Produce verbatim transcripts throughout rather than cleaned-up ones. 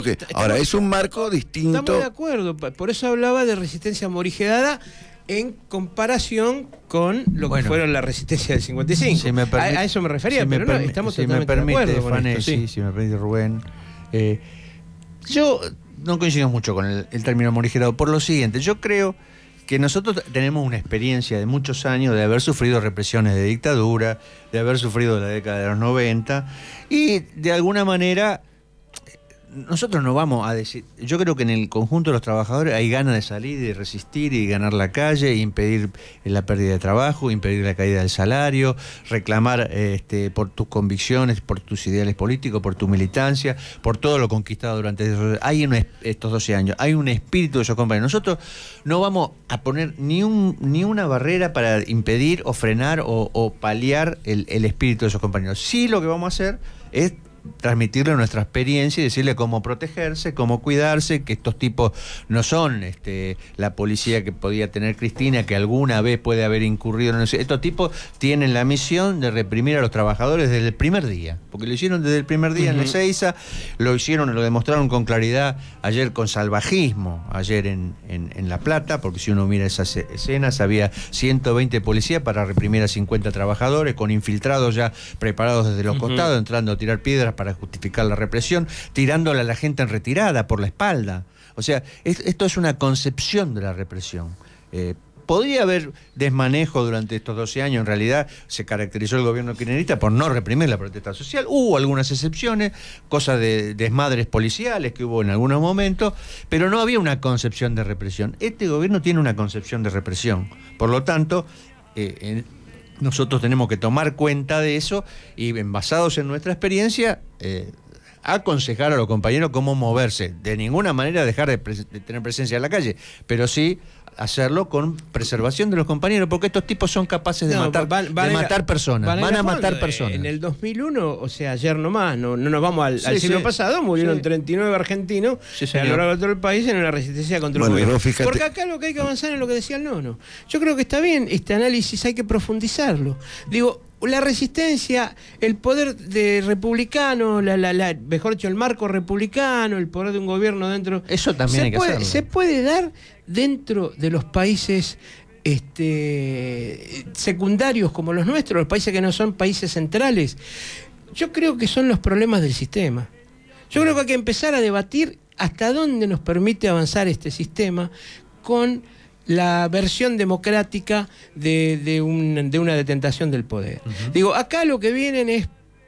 Okay. Ahora, es un marco distinto. Estamos de acuerdo, por eso hablaba de resistencia morigerada en comparación con lo bueno, que fueron la resistencia del cincuenta y cinco. Si me permite, a, a eso me refería, si pero me no, estamos si totalmente me permite, de acuerdo con Fane, esto, sí. sí, si me permite, Rubén. Eh, yo no coincido mucho con el, el término morigerado, por lo siguiente, yo creo que nosotros tenemos una experiencia de muchos años de haber sufrido represiones de dictadura, de haber sufrido la década de los noventa, y de alguna manera nosotros no vamos a decir, yo creo que en el conjunto de los trabajadores hay ganas de salir y de resistir y ganar la calle, impedir la pérdida de trabajo, impedir la caída del salario, reclamar este, por tus convicciones, por tus ideales políticos, por tu militancia, por todo lo conquistado durante esos, hay un, estos doce años, hay un espíritu de esos compañeros. Nosotros no vamos a poner ni, un, ni una barrera para impedir o frenar o, o paliar el, el espíritu de esos compañeros. Sí, lo que vamos a hacer es transmitirle nuestra experiencia y decirle cómo protegerse, cómo cuidarse, que estos tipos no son este, la policía que podía tener Cristina, que alguna vez puede haber incurrido en eso. Estos tipos tienen la misión de reprimir a los trabajadores desde el primer día, porque lo hicieron desde el primer día uh-huh. en Ezeiza, lo hicieron, lo demostraron con claridad ayer con salvajismo, ayer en, en, en La Plata, porque si uno mira esas escenas, había ciento veinte policías para reprimir a cincuenta trabajadores, con infiltrados ya preparados desde los uh-huh. costados, entrando a tirar piedras para justificar la represión, tirándole a la gente en retirada por la espalda. O sea, es, esto es una concepción de la represión. Eh, podría haber desmanejo durante estos doce años, en realidad se caracterizó el gobierno kirchnerista por no reprimir la protesta social, hubo algunas excepciones, cosas de desmadres policiales que hubo en algunos momentos, pero no había una concepción de represión. Este gobierno tiene una concepción de represión, por lo tanto, eh, en, nosotros tenemos que tomar cuenta de eso y, basados en nuestra experiencia, eh, aconsejar a los compañeros cómo moverse. De ninguna manera dejar de, pre- de tener presencia en la calle, pero sí hacerlo con preservación de los compañeros, porque estos tipos son capaces de no, matar, van, van de matar a, personas, van, van a matar personas. En el dos mil uno, o sea, ayer nomás, no, no nos vamos al, sí, al siglo sí. pasado, murieron sí. treinta y nueve argentinos sí, a lo largo de todo el país en una resistencia contra bueno, el gobierno. Fíjate... Porque acá lo que hay que avanzar es lo que decía el Nono. Yo creo que está bien, este análisis hay que profundizarlo. Digo, la resistencia, el poder de republicano, la, la, la, mejor dicho, el marco republicano, el poder de un gobierno dentro... Eso también hay que puede, hacerlo. Se puede dar dentro de los países este, secundarios como los nuestros, los países que no son países centrales. Yo creo que son los problemas del sistema. Yo creo que hay que empezar a debatir hasta dónde nos permite avanzar este sistema con la versión democrática de, de, un, de una detentación del poder. Uh-huh. Digo, acá lo que vienen es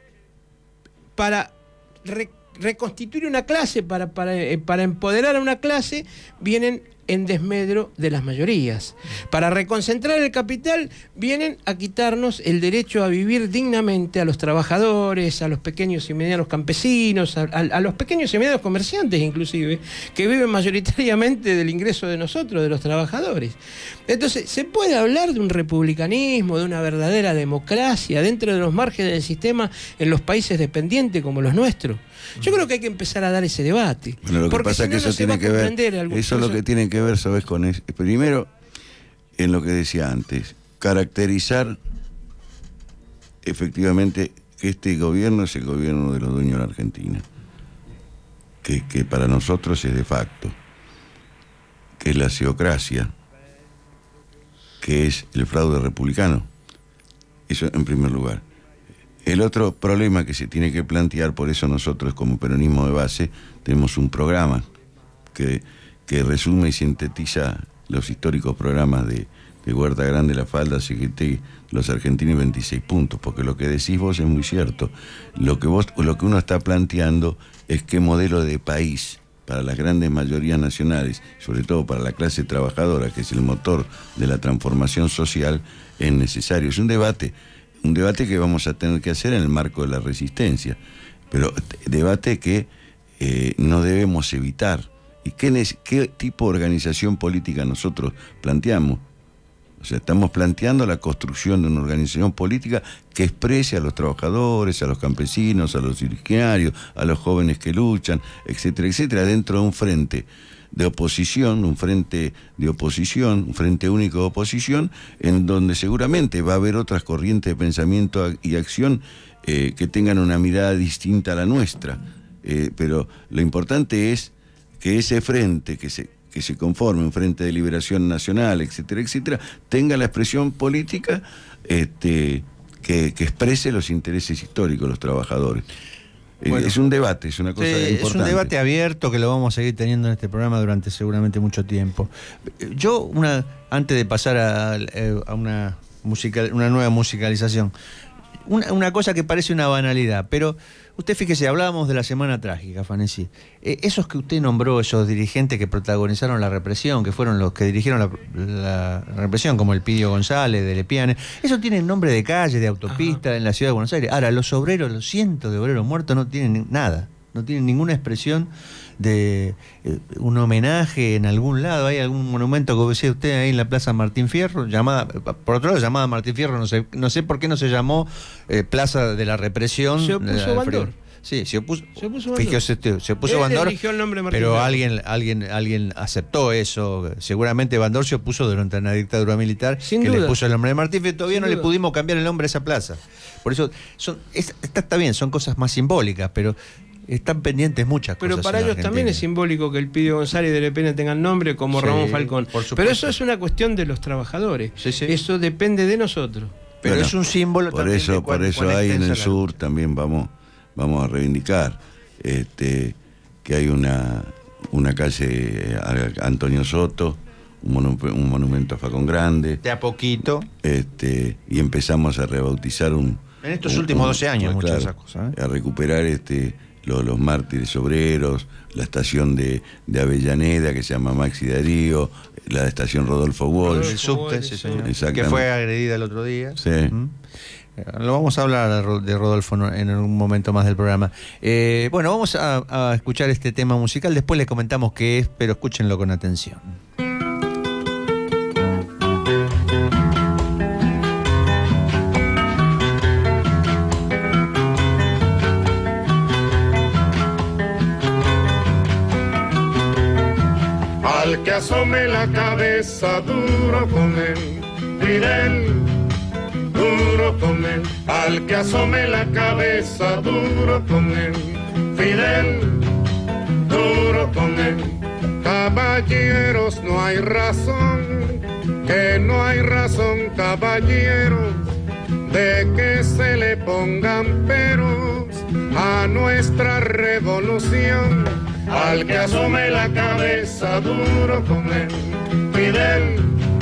para re, reconstituir una clase, para, para, eh, para empoderar a una clase, vienen en desmedro de las mayorías. Para reconcentrar el capital, vienen a quitarnos el derecho a vivir dignamente a los trabajadores, a los pequeños y medianos campesinos, a, a, a los pequeños y medianos comerciantes inclusive, que viven mayoritariamente del ingreso de nosotros, de los trabajadores. Entonces, ¿se puede hablar de un republicanismo, de una verdadera democracia dentro de los márgenes del sistema en los países dependientes como los nuestros? Yo creo que hay que empezar a dar ese debate. Bueno, lo que porque pasa es si que no, eso no tiene que ver, eso es lo que tiene que ver, ¿sabes? Con eso. Primero, en lo que decía antes, caracterizar efectivamente que este gobierno es el gobierno de los dueños de la Argentina, que, que para nosotros es de facto, que es la ciocracia, que es el fraude republicano. Eso en primer lugar. El otro problema que se tiene que plantear, por eso nosotros como peronismo de base tenemos un programa que, que resume y sintetiza los históricos programas de, de Huerta Grande, La Falda, C G T, Los Argentinos, veintiséis puntos, porque lo que decís vos es muy cierto. Lo que, vos, lo que uno está planteando es qué modelo de país para las grandes mayorías nacionales, sobre todo para la clase trabajadora, que es el motor de la transformación social, es necesario. Es un debate Un debate que vamos a tener que hacer en el marco de la resistencia, pero debate que eh, no debemos evitar. ¿Y qué, qué tipo de organización política nosotros planteamos? O sea, estamos planteando la construcción de una organización política que exprese a los trabajadores, a los campesinos, a los originarios, a los jóvenes que luchan, etcétera, etcétera, dentro de un frente de oposición, un frente de oposición, un frente único de oposición, en donde seguramente va a haber otras corrientes de pensamiento y acción eh, que tengan una mirada distinta a la nuestra. eh, pero lo importante es que ese frente que se, que se conforme, un frente de liberación nacional, etcétera, etcétera, tenga la expresión política este, que, que exprese los intereses históricos de los trabajadores. Bueno, es un debate, es una cosa sí, importante. Es un debate abierto que lo vamos a seguir teniendo en este programa durante seguramente mucho tiempo. Yo, una antes de pasar a, a una, musical, una nueva musicalización, una, una cosa que parece una banalidad, pero usted fíjese, hablábamos de la Semana Trágica, Fanesi. Eh, esos que usted nombró, esos dirigentes que protagonizaron la represión, que fueron los que dirigieron la, la represión, como el Pidio González, de Lepiane, eso tiene nombre de calle, de autopista, ajá, en la ciudad de Buenos Aires. Ahora, los obreros, los cientos de obreros muertos no tienen nada, no tienen ninguna expresión de eh, un homenaje en algún lado. Hay algún monumento, como decía usted, ahí en la Plaza Martín Fierro, llamada, por otro lado, llamada Martín Fierro, no sé, no sé por qué no se llamó eh, Plaza de la Represión. Se opuso Bandor. Sí, se opuso, se opuso fíjese, se opuso Bandor, el nombre Martín pero Fierro. alguien, alguien, alguien aceptó eso. Seguramente Bandor se opuso durante una dictadura militar, sin que duda, le puso el nombre de Martín Fierro. Todavía sin no duda. le pudimos cambiar el nombre a esa plaza. Por eso, son, es, está, está bien, son cosas más simbólicas, pero están pendientes muchas pero cosas. Pero para ellos Argentina también es simbólico que el Pidio González de Lepiane tengan nombre como sí, Ramón Falcón. Pero eso es una cuestión de los trabajadores. Sí, sí. Eso depende de nosotros. Pero bueno, es un símbolo por también. Eso, de cuán, por eso hay en el sur la... también vamos, vamos a reivindicar este, que hay una, una calle a Antonio Soto, un, monu un monumento a Facón Grande. De a poquito. Este, y empezamos a rebautizar un... En estos un, últimos un, doce años, claro, muchas de esas cosas. ¿eh? A recuperar este, lo, los mártires obreros, la estación de, de Avellaneda, que se llama Maxi Darío, la estación Rodolfo Walsh. El subte, sí, señor. Que fue agredida el otro día. Sí. ¿Mm? Lo vamos a hablar de Rodolfo en un momento más del programa. Eh, bueno, vamos a, a escuchar este tema musical, después les comentamos qué es, pero escúchenlo con atención. Al que asome la cabeza duro con él, Fidel, duro con él. Al que asome la cabeza duro con él, Fidel, duro con él. Caballeros, no hay razón, que no hay razón, caballeros, de que se le pongan peros a nuestra revolución. Al que asome la cabeza duro con él, Fidel,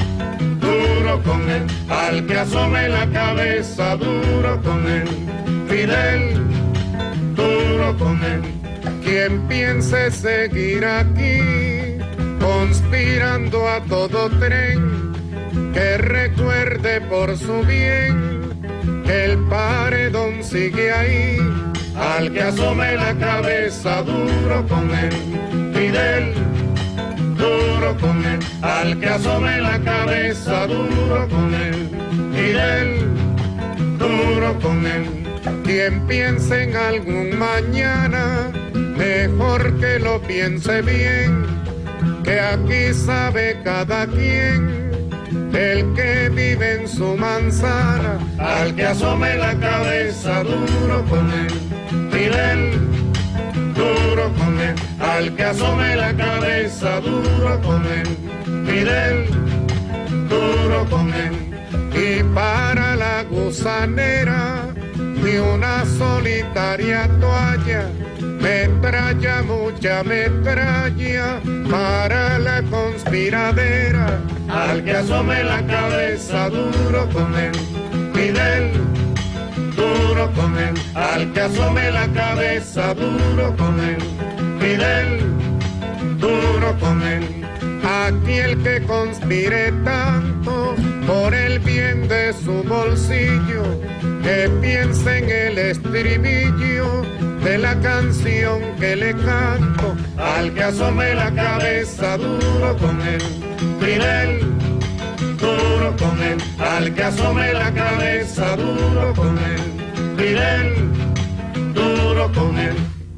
duro con él. Al que asome la cabeza duro con él, Fidel, duro con él. Quien piense seguir aquí, conspirando a todo tren, que recuerde por su bien que el paredón sigue ahí. Al que asome la cabeza duro con él, Fidel, duro con él. Al que asome la cabeza duro con él, Fidel, duro con él. Quien piense en algún mañana, mejor que lo piense bien, que aquí sabe cada quien el que vive en su manzana. Al que asome la cabeza duro con él, Fidel, duro con él. Al que asome la cabeza duro con él, Fidel, duro con él. Y para la gusanera de una solitaria toalla, metralla, mucha metralla para la conspiradera. Al que asome la cabeza duro con él, Fidel, duro con él. Al que asome la cabeza duro con él, Fidel, duro con él. Aquel que conspire tanto por el bien de su bolsillo, que piense en el estribillo de la canción que le canto. Al que asome la cabeza duro con él, Fidel, duro con él. Al que asome la cabeza duro con él, Fidel, duro con él.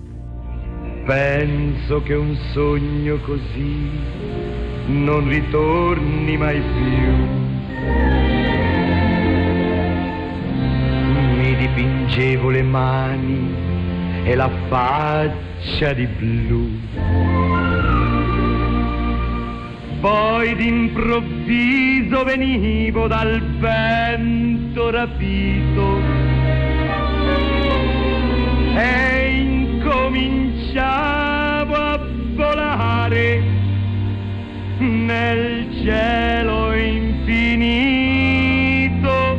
Penso che un sogno così non ritorni mai più. Mi dipingevo le mani e la faccia di blu. Poi d'improvviso venivo dal vento rapito e incominciavo a volare nel cielo infinito.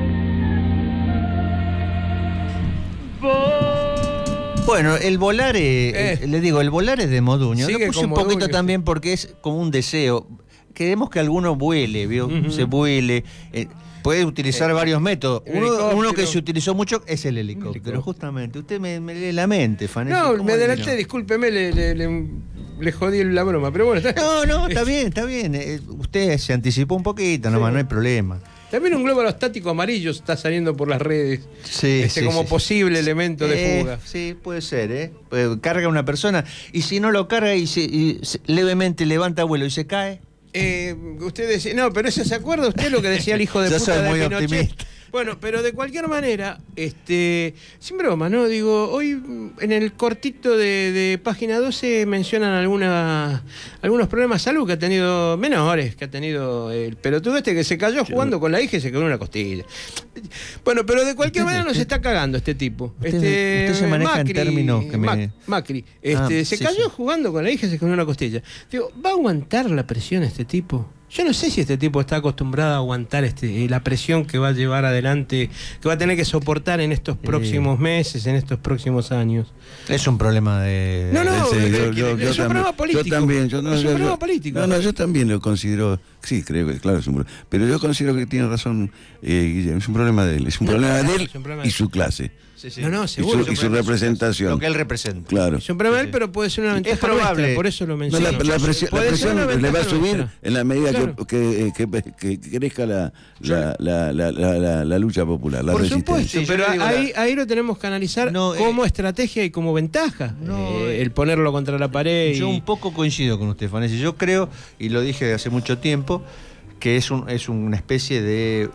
Bueno, el volar, eh, eh. le digo, el volar es de Moduño. Lo puse un Moduño, poquito sí. también porque es como un deseo. Queremos que alguno vuele, ¿vio? Uh-huh. Se vuele. Eh, puede utilizar eh, varios métodos. Uno, uno que se utilizó mucho es el helicóptero, helicóptero. Justamente. Usted me, me lee la mente, Fanesi. No, me adelanté, no? discúlpeme, le, le, le, le jodí la broma, pero bueno. Está... No, no, está bien, está bien. Eh, usted se anticipó un poquito, sí. nomás, no hay problema. También un globo aerostático amarillo está saliendo por las redes. Sí, este, sí, como sí, posible sí. elemento de fuga. Eh, sí, puede ser, ¿eh? Puede, carga una persona y si no lo carga y, se, y se, levemente levanta vuelo y se cae. Eh, usted decía, no, pero eso se acuerda usted lo que decía el hijo de Yo puta soy de muy Pinochet. optimista. Bueno, pero de cualquier manera, este, sin broma, ¿no? Digo, hoy en el cortito de, de página doce mencionan alguna, algunos problemas de salud que ha tenido, menores, que ha tenido el pelotudo este que se cayó jugando con la hija y se quedó en una costilla. Bueno, pero de cualquier manera nos está cagando este tipo. Usted, este, usted se maneja Macri, en términos que me... Mac, Macri, este, ah, se sí, cayó sí. jugando con la hija y se quedó en una costilla. Digo, ¿va a aguantar la presión este tipo? Yo no sé si este tipo está acostumbrado a aguantar este, la presión que va a llevar adelante, que va a tener que soportar en estos próximos meses, en estos próximos años. Es un problema de... No, no, sí, de, yo, de, yo, de, yo es un también, problema político. Yo también. Yo, no, es un yo, problema yo, político. No, no, yo también lo considero... Sí, creo que, claro, es un problema. Pero yo considero que tiene razón, eh, Guillermo, es un problema de él. Es un no, problema no, de él problema y su clase. Sí, sí. No, no, seguro. Y su, y su representación. Lo que él representa. Claro. Es un problema de él, sí, sí. pero puede ser una ventaja Es probable. nuestra, por eso lo No, menciono. la, la presión, la presión le va a subir nuestra. En la medida claro. que, que, que, que crezca la, la, la, la, la, la, la lucha popular, la por resistencia. supuesto, sí, pero ahí, la... ahí lo tenemos que analizar no, como eh, estrategia y como ventaja. No, eh, el ponerlo contra la pared. Yo y... un poco coincido con usted, Fanesi. Yo creo, y lo dije hace mucho tiempo, que es, un, es una especie de...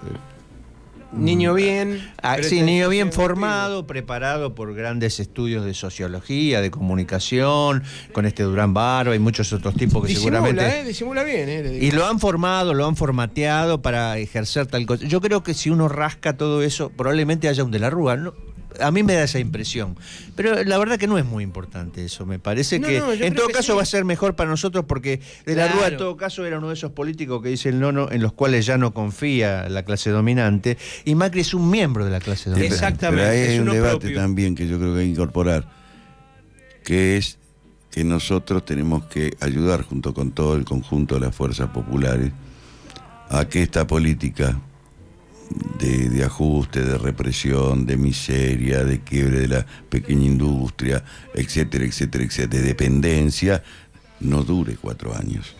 Niño bien. Ah, sí, niño bien formado, preparado por grandes estudios de sociología, de comunicación, con este Durán Barba y muchos otros tipos que disimula, seguramente... Eh, disimula bien, eh, y lo han formado, lo han formateado para ejercer tal cosa. Yo creo que si uno rasca todo eso, probablemente haya un de la Rúa, ¿no? A mí me da esa impresión. Pero la verdad que no es muy importante eso. Me parece no, que no, en todo caso sí. va a ser mejor para nosotros porque de la claro. Rúa en todo caso era uno de esos políticos que dice el nono en los cuales ya no confía la clase dominante y Macri es un miembro de la clase dominante. Exactamente. Pero hay es un uno debate propio. también que yo creo que hay que incorporar, que es que nosotros tenemos que ayudar junto con todo el conjunto de las fuerzas populares a que esta política De, de ajuste, de represión, de miseria, de quiebre de la pequeña industria, etcétera, etcétera, etcétera, de dependencia, no dure cuatro años.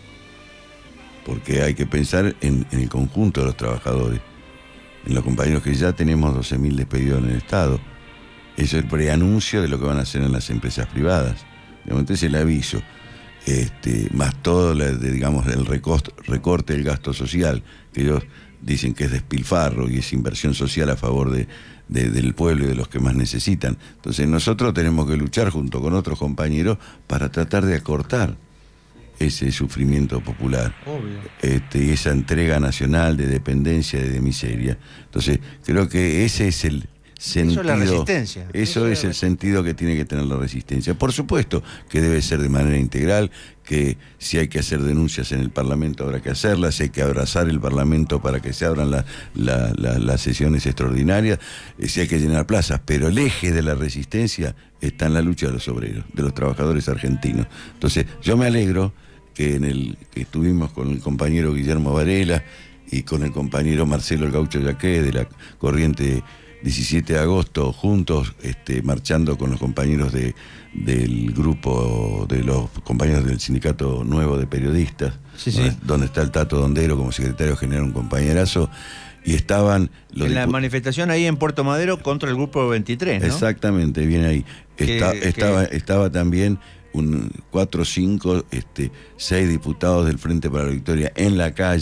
Porque hay que pensar en, en el conjunto de los trabajadores, en los compañeros que ya tenemos doce mil despedidos en el Estado. Eso es el preanuncio de lo que van a hacer en las empresas privadas. De momento es el aviso. Este, más todo, la, de, digamos, el recorte, recorte del gasto social, que ellos dicen que es despilfarro y es inversión social a favor de, de, del pueblo y de los que más necesitan. Entonces nosotros tenemos que luchar junto con otros compañeros para tratar de acortar ese sufrimiento popular. Obvio. Este, y esa entrega nacional de dependencia y de miseria. Entonces creo que ese es el sentido. Eso es la resistencia. Eso, eso es, es el sentido que tiene que tener la resistencia. Por supuesto que debe ser de manera integral, que si hay que hacer denuncias en el Parlamento habrá que hacerlas, si hay que abrazar el Parlamento para que se abran la, la, la, las sesiones extraordinarias, si hay que llenar plazas, pero el eje de la resistencia está en la lucha de los obreros, de los trabajadores argentinos. Entonces yo me alegro que en el que estuvimos con el compañero Guillermo Varela y con el compañero Marcelo El Gaucho Yaqué de la corriente diecisiete de agosto, juntos, este, marchando con los compañeros de, del grupo, de los compañeros del Sindicato Nuevo de Periodistas, sí, sí. Donde, donde está el Tato Dondero como secretario general, un compañerazo, y estaban... Los en la manifestación ahí en Puerto Madero contra el grupo veintitrés, ¿no? Exactamente, bien ahí. Está, que, estaba, que... estaba también un cuatro, cinco, este, seis diputados del Frente para la Victoria en la calle,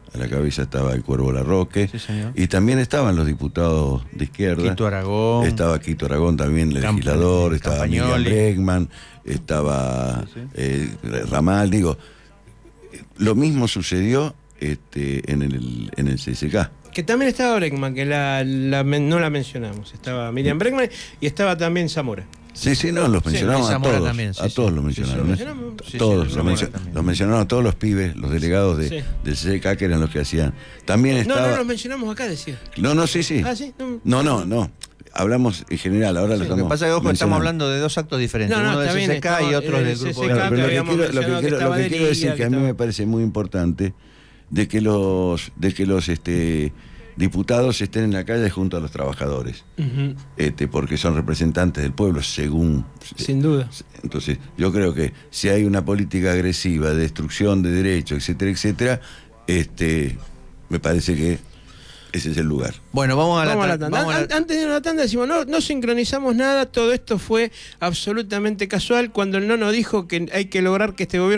a la cabeza estaba el Cuervo Larroque, Sí, señor. y también estaban los diputados de izquierda. Quito Aragón. Estaba Quito Aragón también, el Camp- legislador, estaba Miriam Campagnoli. Bregman, estaba Sí, sí. eh, Ramal, digo, lo mismo sucedió este, en el en el C S K. Que también estaba Bregman, que la, la men- no la mencionamos. Estaba Miriam Bregman y estaba también Zamora. Sí, sí, no, los Sí, mencionamos a Zamora todos. también, sí, a sí. todos los Sí, sí, mencionaron. lo ¿eh? mencionamos. Sí, sí, todos, los los, Zamora mencio- también. los mencionaron a todos los pibes, los delegados de, Sí. del C S K, que eran los que hacían. También No, estaba. no los mencionamos acá, decía. No, no, sí, sí. Ah, sí. No, No, no, no. Hablamos en general, ahora lo Lo estamos que pasa es que ojo, estamos mencionando. hablando de dos actos diferentes, No, no, uno del está bien, C S K y estaba- otro el del C grupo S K de... Bueno, pero lo que habíamos quiero, lo que mencionado que quiero- lo estaba que de quiero decir Liga, que a que mí estaba- me parece muy importante de que los de que los este diputados estén en la calle junto a los trabajadores, Ujú, este, porque son representantes del pueblo, según. sin duda. Entonces, yo creo que si hay una política agresiva de destrucción de derechos, etcétera, etcétera, este, me parece que ese es el lugar. Bueno, vamos a la, Vamos a la tra- tanda. vamos a la- An- Antes de ir a la tanda decimos, no, no sincronizamos nada, todo esto fue absolutamente casual. Cuando el nono dijo que hay que lograr que este gobierno